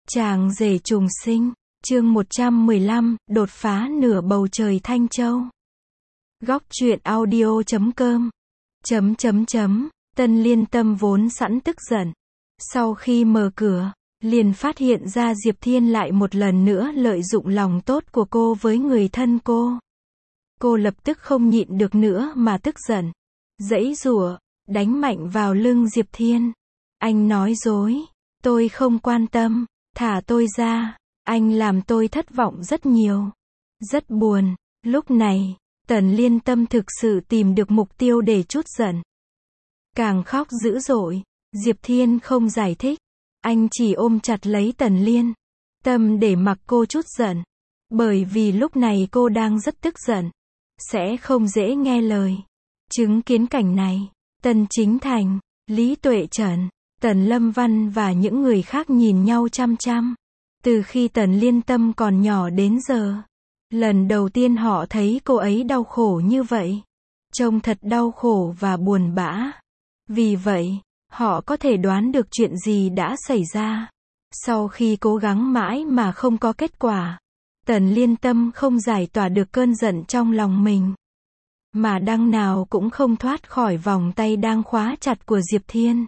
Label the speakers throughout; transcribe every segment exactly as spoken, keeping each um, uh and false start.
Speaker 1: Chàng rể trùng sinh, chương một trăm mười lăm, đột phá nửa bầu trời Thanh Châu. Góc truyện audio chấm com. Chấm chấm chấm, Tân Liên Tâm vốn sẵn tức giận. Sau khi mở cửa, liền phát hiện ra Diệp Thiên lại một lần nữa lợi dụng lòng tốt của cô với người thân cô. Cô lập tức không nhịn được nữa mà tức giận. Giãy giụa, đánh mạnh vào lưng Diệp Thiên. Anh nói dối, tôi không quan tâm, thả tôi ra, anh làm tôi thất vọng rất nhiều. Rất buồn, lúc này, Tần Liên Tâm thực sự tìm được mục tiêu để trút giận. Càng khóc dữ dội, Diệp Thiên không giải thích, anh chỉ ôm chặt lấy Tần Liên Tâm để mặc cô trút giận. Bởi vì lúc này cô đang rất tức giận, sẽ không dễ nghe lời. Chứng kiến cảnh này, Tần Chính Thành, Lý Tuệ Trần, Tần Lâm Văn và những người khác nhìn nhau chăm chăm. Từ khi Tần Liên Tâm còn nhỏ đến giờ, lần đầu tiên họ thấy cô ấy đau khổ như vậy. Trông thật đau khổ và buồn bã. Vì vậy, họ có thể đoán được chuyện gì đã xảy ra. Sau khi cố gắng mãi mà không có kết quả, Tần Liên Tâm không giải tỏa được cơn giận trong lòng mình. Mà đằng nào cũng không thoát khỏi vòng tay đang khóa chặt của Diệp Thiên.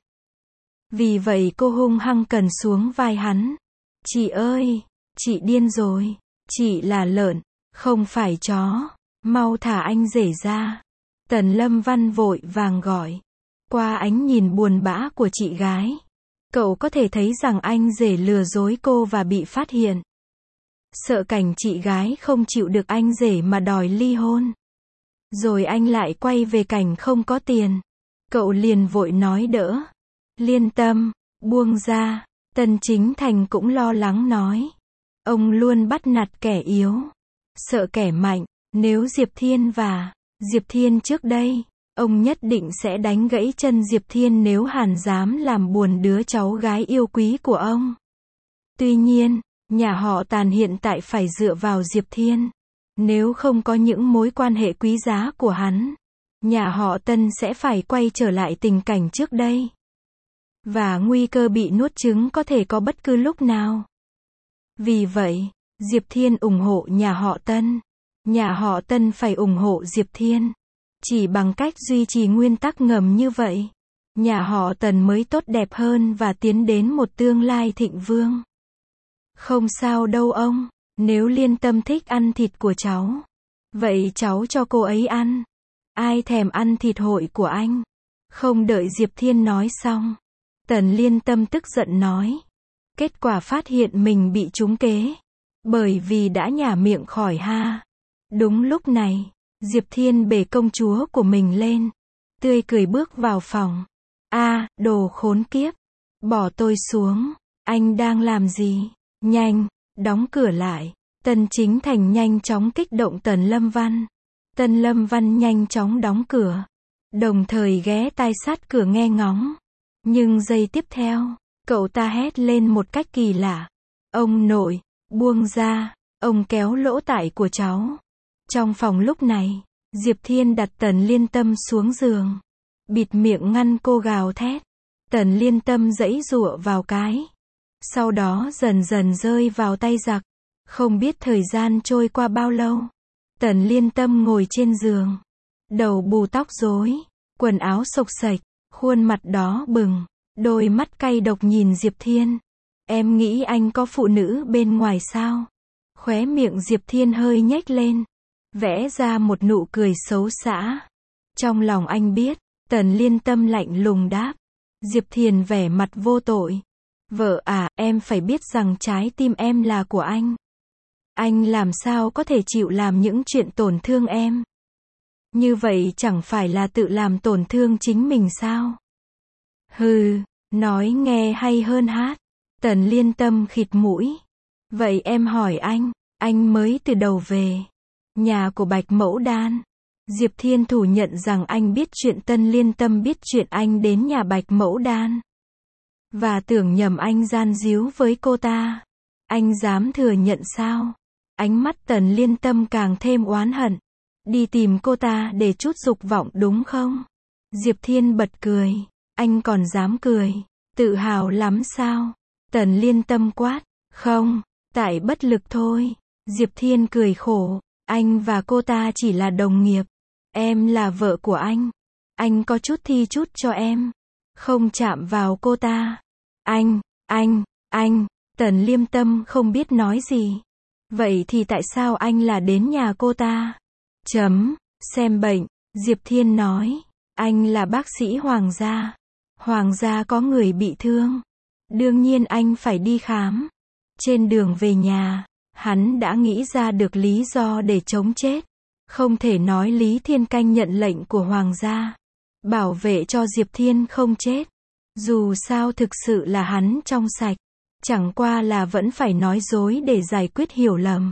Speaker 1: Vì vậy cô hung hăng cần xuống vai hắn. Chị ơi, chị điên rồi, chị là lợn, không phải chó, mau thả anh rể ra. Tần Lâm Văn vội vàng gọi. Qua ánh nhìn buồn bã của chị gái, cậu có thể thấy rằng anh rể lừa dối cô và bị phát hiện. Sợ cảnh chị gái không chịu được anh rể mà đòi ly hôn. Rồi anh lại quay về cảnh không có tiền. Cậu liền vội nói đỡ. Liên Tâm, buông ra. Tần Chính Thành cũng lo lắng nói. Ông luôn bắt nạt kẻ yếu, sợ kẻ mạnh. Nếu Diệp Thiên và Diệp Thiên trước đây, ông nhất định sẽ đánh gãy chân Diệp Thiên nếu Hàn dám làm buồn đứa cháu gái yêu quý của ông. Tuy nhiên, nhà họ Tàn hiện tại phải dựa vào Diệp Thiên. Nếu không có những mối quan hệ quý giá của hắn, nhà họ Tân sẽ phải quay trở lại tình cảnh trước đây. Và nguy cơ bị nuốt trứng có thể có bất cứ lúc nào. Vì vậy, Diệp Thiên ủng hộ nhà họ Tân. Nhà họ Tân phải ủng hộ Diệp Thiên. Chỉ bằng cách duy trì nguyên tắc ngầm như vậy, nhà họ Tần mới tốt đẹp hơn và tiến đến một tương lai thịnh vượng. Không sao đâu ông, nếu Liên Tâm thích ăn thịt của cháu, vậy cháu cho cô ấy ăn. Ai thèm ăn thịt hội của anh? Không đợi Diệp Thiên nói xong, Tần Liên Tâm tức giận nói. Kết quả phát hiện mình bị trúng kế. Bởi vì đã nhả miệng khỏi ha. Đúng lúc này, Diệp Thiên bế công chúa của mình lên, tươi cười bước vào phòng. A, đồ khốn kiếp, bỏ tôi xuống, anh đang làm gì? Nhanh, đóng cửa lại. Tần Chính Thành nhanh chóng kích động Tần Lâm Văn. Tần Lâm Văn nhanh chóng đóng cửa, đồng thời ghé tai sát cửa nghe ngóng. Nhưng giây tiếp theo, cậu ta hét lên một cách kỳ lạ. Ông nội, buông ra, ông kéo lỗ tai của cháu. Trong phòng lúc này, Diệp Thiên đặt Tần Liên Tâm xuống giường, bịt miệng ngăn cô gào thét. Tần Liên Tâm giãy giụa vào cái. Sau đó dần dần rơi vào tay giặc. Không biết thời gian trôi qua bao lâu. Tần Liên Tâm ngồi trên giường, đầu bù tóc rối, quần áo xộc xệch, khuôn mặt đỏ bừng, đôi mắt cay độc nhìn Diệp Thiên. Em nghĩ anh có phụ nữ bên ngoài sao? Khóe miệng Diệp Thiên hơi nhếch lên, vẽ ra một nụ cười xấu xa. Trong lòng anh biết, Tần Liên Tâm lạnh lùng đáp. Diệp Thiên vẻ mặt vô tội. Vợ à, em phải biết rằng trái tim em là của anh. Anh làm sao có thể chịu làm những chuyện tổn thương em? Như vậy chẳng phải là tự làm tổn thương chính mình sao? Hừ, nói nghe hay hơn hát. Tần Liên Tâm khịt mũi. Vậy em hỏi anh, anh mới từ đầu về nhà của Bạch Mẫu Đan. Diệp Thiên thủ nhận rằng anh biết chuyện Tần Liên Tâm biết chuyện anh đến nhà Bạch Mẫu Đan. Và tưởng nhầm anh gian díu với cô ta. Anh dám thừa nhận sao? Ánh mắt Tần Liên Tâm càng thêm oán hận. Đi tìm cô ta để trút dục vọng đúng không? Diệp Thiên bật cười. Anh còn dám cười. Tự hào lắm sao? Tần Liên Tâm quát. Không, tại bất lực thôi. Diệp Thiên cười khổ, anh và cô ta chỉ là đồng nghiệp. Em là vợ của anh. Anh có chút thi chút cho em. Không chạm vào cô ta. Anh, anh, anh, Tần Liêm Tâm không biết nói gì. Vậy thì tại sao anh là đến nhà cô ta? Chấm, xem bệnh, Diệp Thiên nói. Anh là bác sĩ Hoàng gia. Hoàng gia có người bị thương. Đương nhiên anh phải đi khám. Trên đường về nhà, hắn đã nghĩ ra được lý do để chống chết. Không thể nói Lý Thiên Canh nhận lệnh của Hoàng gia. Bảo vệ cho Diệp Thiên không chết. Dù sao thực sự là hắn trong sạch. Chẳng qua là vẫn phải nói dối để giải quyết hiểu lầm.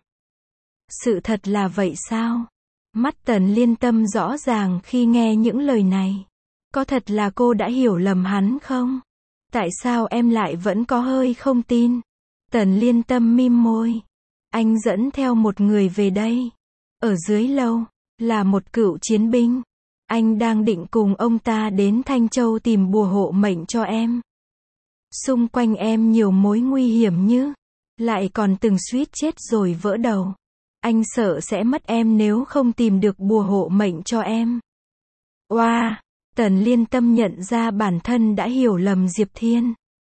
Speaker 1: Sự thật là vậy sao? Mắt Tần Liên Tâm rõ ràng khi nghe những lời này. Có thật là cô đã hiểu lầm hắn không? Tại sao em lại vẫn có hơi không tin? Tần Liên Tâm mím môi. Anh dẫn theo một người về đây. Ở dưới lầu, là một cựu chiến binh. Anh đang định cùng ông ta đến Thanh Châu tìm bùa hộ mệnh cho em. Xung quanh em nhiều mối nguy hiểm như, lại còn từng suýt chết rồi vỡ đầu. Anh sợ sẽ mất em nếu không tìm được bùa hộ mệnh cho em. Oa, wow, Tần Liên Tâm nhận ra bản thân đã hiểu lầm Diệp Thiên.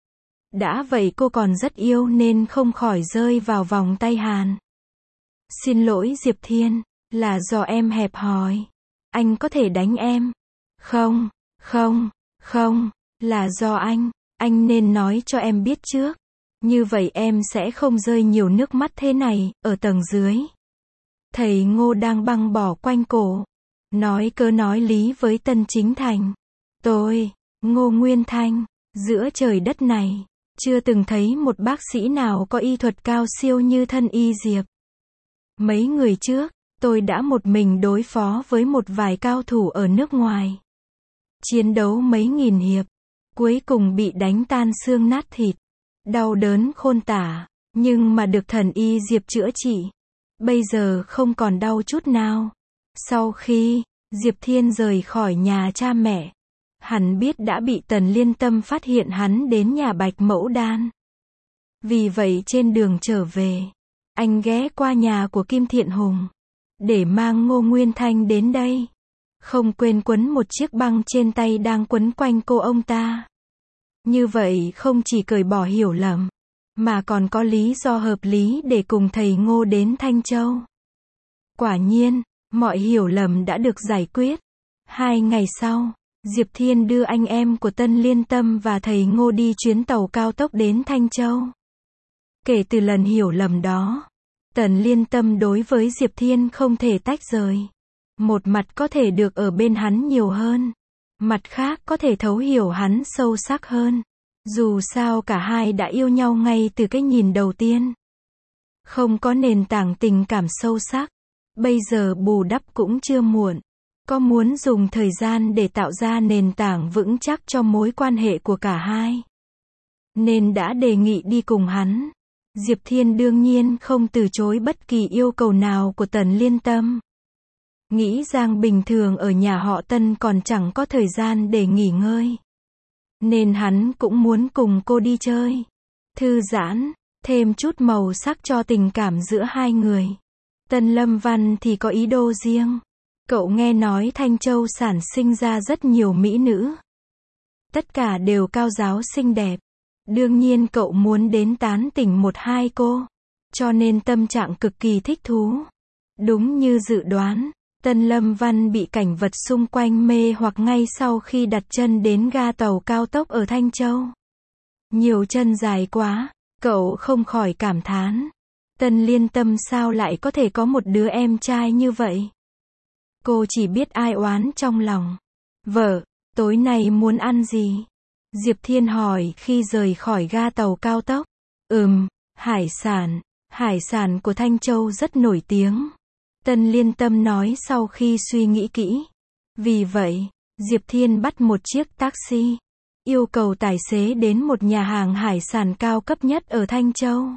Speaker 1: Đã vậy cô còn rất yêu nên không khỏi rơi vào vòng tay Hàn. Xin lỗi Diệp Thiên, là do em hẹp hòi. Anh có thể đánh em. Không, không, không, là do anh. Anh nên nói cho em biết trước. Như vậy em sẽ không rơi nhiều nước mắt thế này, ở tầng dưới. Thầy Ngô đang băng bó quanh cổ. Nói cớ nói lý với Tân Chính Thành. Tôi, Ngô Nguyên Thanh, giữa trời đất này, chưa từng thấy một bác sĩ nào có y thuật cao siêu như thân y Diệp. Mấy người trước, tôi đã một mình đối phó với một vài cao thủ ở nước ngoài. Chiến đấu mấy nghìn hiệp. Cuối cùng bị đánh tan xương nát thịt. Đau đớn khôn tả. Nhưng mà được thần y Diệp chữa trị. Bây giờ không còn đau chút nào. Sau khi Diệp Thiên rời khỏi nhà cha mẹ, hắn biết đã bị Tần Liên Tâm phát hiện hắn đến nhà Bạch Mẫu Đan. Vì vậy trên đường trở về, anh ghé qua nhà của Kim Thiện Hùng, để mang Ngô Nguyên Thanh đến đây. Không quên quấn một chiếc băng trên tay đang quấn quanh cô ông ta. Như vậy không chỉ cởi bỏ hiểu lầm, mà còn có lý do hợp lý để cùng thầy Ngô đến Thanh Châu. Quả nhiên, mọi hiểu lầm đã được giải quyết. Hai ngày sau, Diệp Thiên đưa anh em của Tân Liên Tâm và thầy Ngô đi chuyến tàu cao tốc đến Thanh Châu. Kể từ lần hiểu lầm đó, Tần Liên Tâm đối với Diệp Thiên không thể tách rời. Một mặt có thể được ở bên hắn nhiều hơn, mặt khác có thể thấu hiểu hắn sâu sắc hơn. Dù sao cả hai đã yêu nhau ngay từ cái nhìn đầu tiên. Không có nền tảng tình cảm sâu sắc, bây giờ bù đắp cũng chưa muộn. Có muốn dùng thời gian để tạo ra nền tảng vững chắc cho mối quan hệ của cả hai, nên đã đề nghị đi cùng hắn. Diệp Thiên đương nhiên không từ chối bất kỳ yêu cầu nào của Tần Liên Tâm. Nghĩ rằng bình thường ở nhà họ Tân còn chẳng có thời gian để nghỉ ngơi, nên hắn cũng muốn cùng cô đi chơi, thư giãn, thêm chút màu sắc cho tình cảm giữa hai người. Tân Lâm Văn thì có ý đồ riêng. Cậu nghe nói Thanh Châu sản sinh ra rất nhiều mỹ nữ. Tất cả đều cao giáo xinh đẹp. Đương nhiên cậu muốn đến tán tỉnh một hai cô. Cho nên tâm trạng cực kỳ thích thú. Đúng như dự đoán, Tân Lâm Văn bị cảnh vật xung quanh mê hoặc ngay sau khi đặt chân đến ga tàu cao tốc ở Thanh Châu. Nhiều chân dài quá, cậu không khỏi cảm thán. Tân Liên Tâm sao lại có thể có một đứa em trai như vậy? Cô chỉ biết ai oán trong lòng. Vợ, tối nay muốn ăn gì? Diệp Thiên hỏi khi rời khỏi ga tàu cao tốc. Ừm, hải sản. Hải sản của Thanh Châu rất nổi tiếng. Tân Liên Tâm nói sau khi suy nghĩ kỹ. Vì vậy, Diệp Thiên bắt một chiếc taxi, yêu cầu tài xế đến một nhà hàng hải sản cao cấp nhất ở Thanh Châu.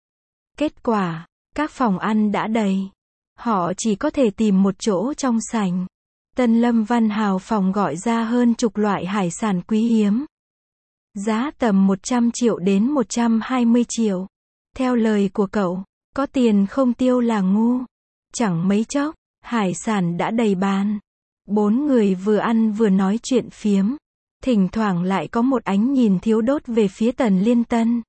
Speaker 1: Kết quả, các phòng ăn đã đầy. Họ chỉ có thể tìm một chỗ trong sảnh. Tân Lâm Văn hào phóng gọi ra hơn chục loại hải sản quý hiếm. Giá tầm một trăm triệu đến một trăm hai mươi triệu. Theo lời của cậu, có tiền không tiêu là ngu. Chẳng mấy chốc, hải sản đã đầy bàn. Bốn người vừa ăn vừa nói chuyện phiếm. Thỉnh thoảng lại có một ánh nhìn thiếu đốt về phía Tần Liên Tân.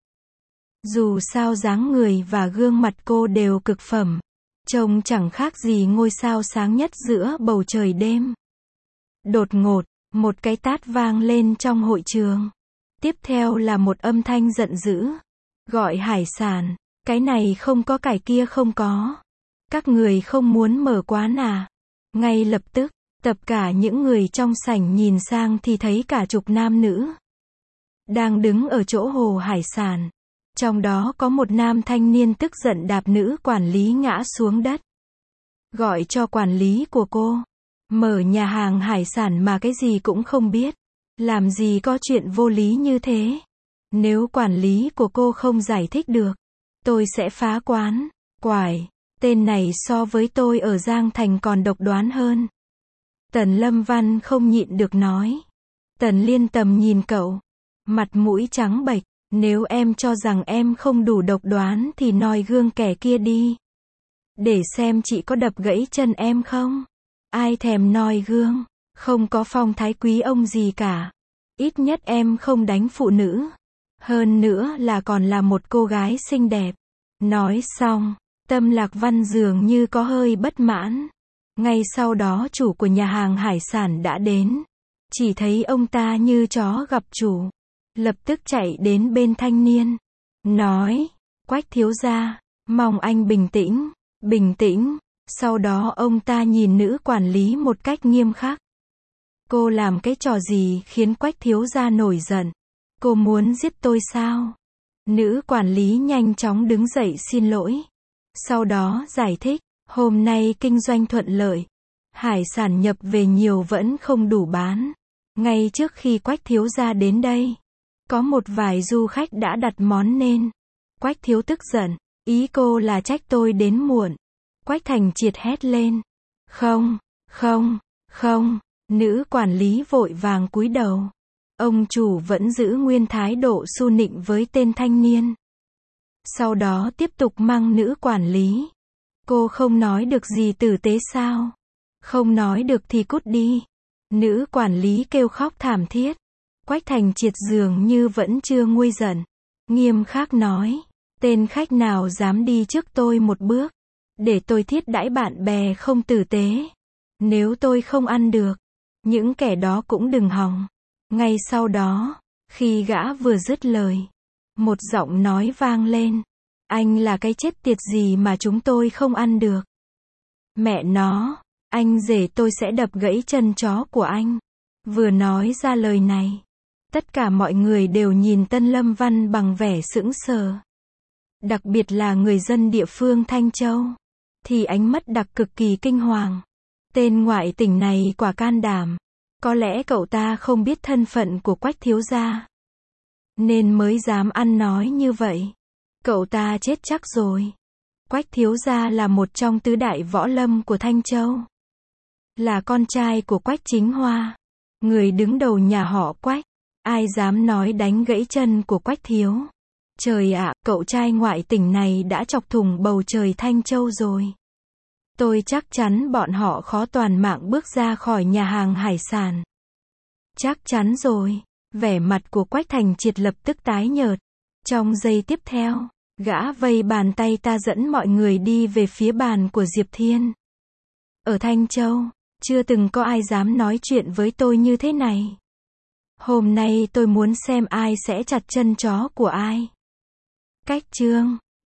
Speaker 1: Dù sao dáng người và gương mặt cô đều cực phẩm. Trông chẳng khác gì ngôi sao sáng nhất giữa bầu trời đêm. Đột ngột, một cái tát vang lên trong hội trường. Tiếp theo là một âm thanh giận dữ. Gọi hải sản, cái này không có cái kia không có. Các người không muốn mở quán à? Ngay lập tức, tập cả những người trong sảnh nhìn sang thì thấy cả chục nam nữ đang đứng ở chỗ hồ hải sản. Trong đó có một nam thanh niên tức giận đạp nữ quản lý ngã xuống đất. Gọi cho quản lý của cô. Mở nhà hàng hải sản mà cái gì cũng không biết. Làm gì có chuyện vô lý như thế. Nếu quản lý của cô không giải thích được, tôi sẽ phá quán. Quải, tên này so với tôi ở Giang Thành còn độc đoán hơn. Tần Lâm Văn không nhịn được nói. Tần Liên Tầm nhìn cậu. Mặt mũi trắng bệch. Nếu em cho rằng em không đủ độc đoán thì noi gương kẻ kia đi. Để xem chị có đập gãy chân em không? Ai thèm noi gương. Không có phong thái quý ông gì cả. Ít nhất em không đánh phụ nữ. Hơn nữa là còn là một cô gái xinh đẹp. Nói xong, Tâm Lạc Văn dường như có hơi bất mãn. Ngay sau đó chủ của nhà hàng hải sản đã đến. Chỉ thấy ông ta như chó gặp chủ. Lập tức chạy đến bên thanh niên. Nói, Quách thiếu gia, mong anh bình tĩnh, bình tĩnh. Sau đó ông ta nhìn nữ quản lý một cách nghiêm khắc. Cô làm cái trò gì khiến Quách thiếu gia nổi giận? Cô muốn giết tôi sao? Nữ quản lý nhanh chóng đứng dậy xin lỗi. Sau đó giải thích, hôm nay kinh doanh thuận lợi. Hải sản nhập về nhiều vẫn không đủ bán. Ngay trước khi Quách thiếu gia đến đây, có một vài du khách đã đặt món nên. Quách thiếu tức giận, ý cô là trách tôi đến muộn. Quách Thành Triệt hét lên. Không, không, không, nữ quản lý vội vàng cúi đầu. Ông chủ vẫn giữ nguyên thái độ su nịnh với tên thanh niên. Sau đó tiếp tục mang nữ quản lý. Cô không nói được gì tử tế sao? Không nói được thì cút đi. Nữ quản lý kêu khóc thảm thiết. Quách Thành Triệt dường như vẫn chưa nguôi giận. Nghiêm khắc nói. Tên khách nào dám đi trước tôi một bước. Để tôi thiết đãi bạn bè không tử tế. Nếu tôi không ăn được, những kẻ đó cũng đừng hòng. Ngay sau đó, khi gã vừa dứt lời, một giọng nói vang lên. Anh là cái chết tiệt gì mà chúng tôi không ăn được? Mẹ nó, anh rể tôi sẽ đập gãy chân chó của anh. Vừa nói ra lời này, tất cả mọi người đều nhìn Tân Lâm Văn bằng vẻ sững sờ. Đặc biệt là người dân địa phương Thanh Châu, thì ánh mắt đặc cực kỳ kinh hoàng. Tên ngoại tỉnh này quả can đảm. Có lẽ cậu ta không biết thân phận của Quách thiếu gia, nên mới dám ăn nói như vậy. Cậu ta chết chắc rồi. Quách thiếu gia là một trong tứ đại võ lâm của Thanh Châu. Là con trai của Quách Chính Hoa, người đứng đầu nhà họ Quách. Ai dám nói đánh gãy chân của Quách thiếu? Trời ạ, cậu trai ngoại tỉnh này đã chọc thủng bầu trời Thanh Châu rồi. Tôi chắc chắn bọn họ khó toàn mạng bước ra khỏi nhà hàng hải sản. Chắc chắn rồi. Vẻ mặt của Quách Thành Triệt lập tức tái nhợt. Trong giây tiếp theo, gã vây bàn tay ta dẫn mọi người đi về phía bàn của Diệp Thiên. Ở Thanh Châu, chưa từng có ai dám nói chuyện với tôi như thế này. Hôm nay tôi muốn xem ai sẽ chặt chân chó của ai. Cách chương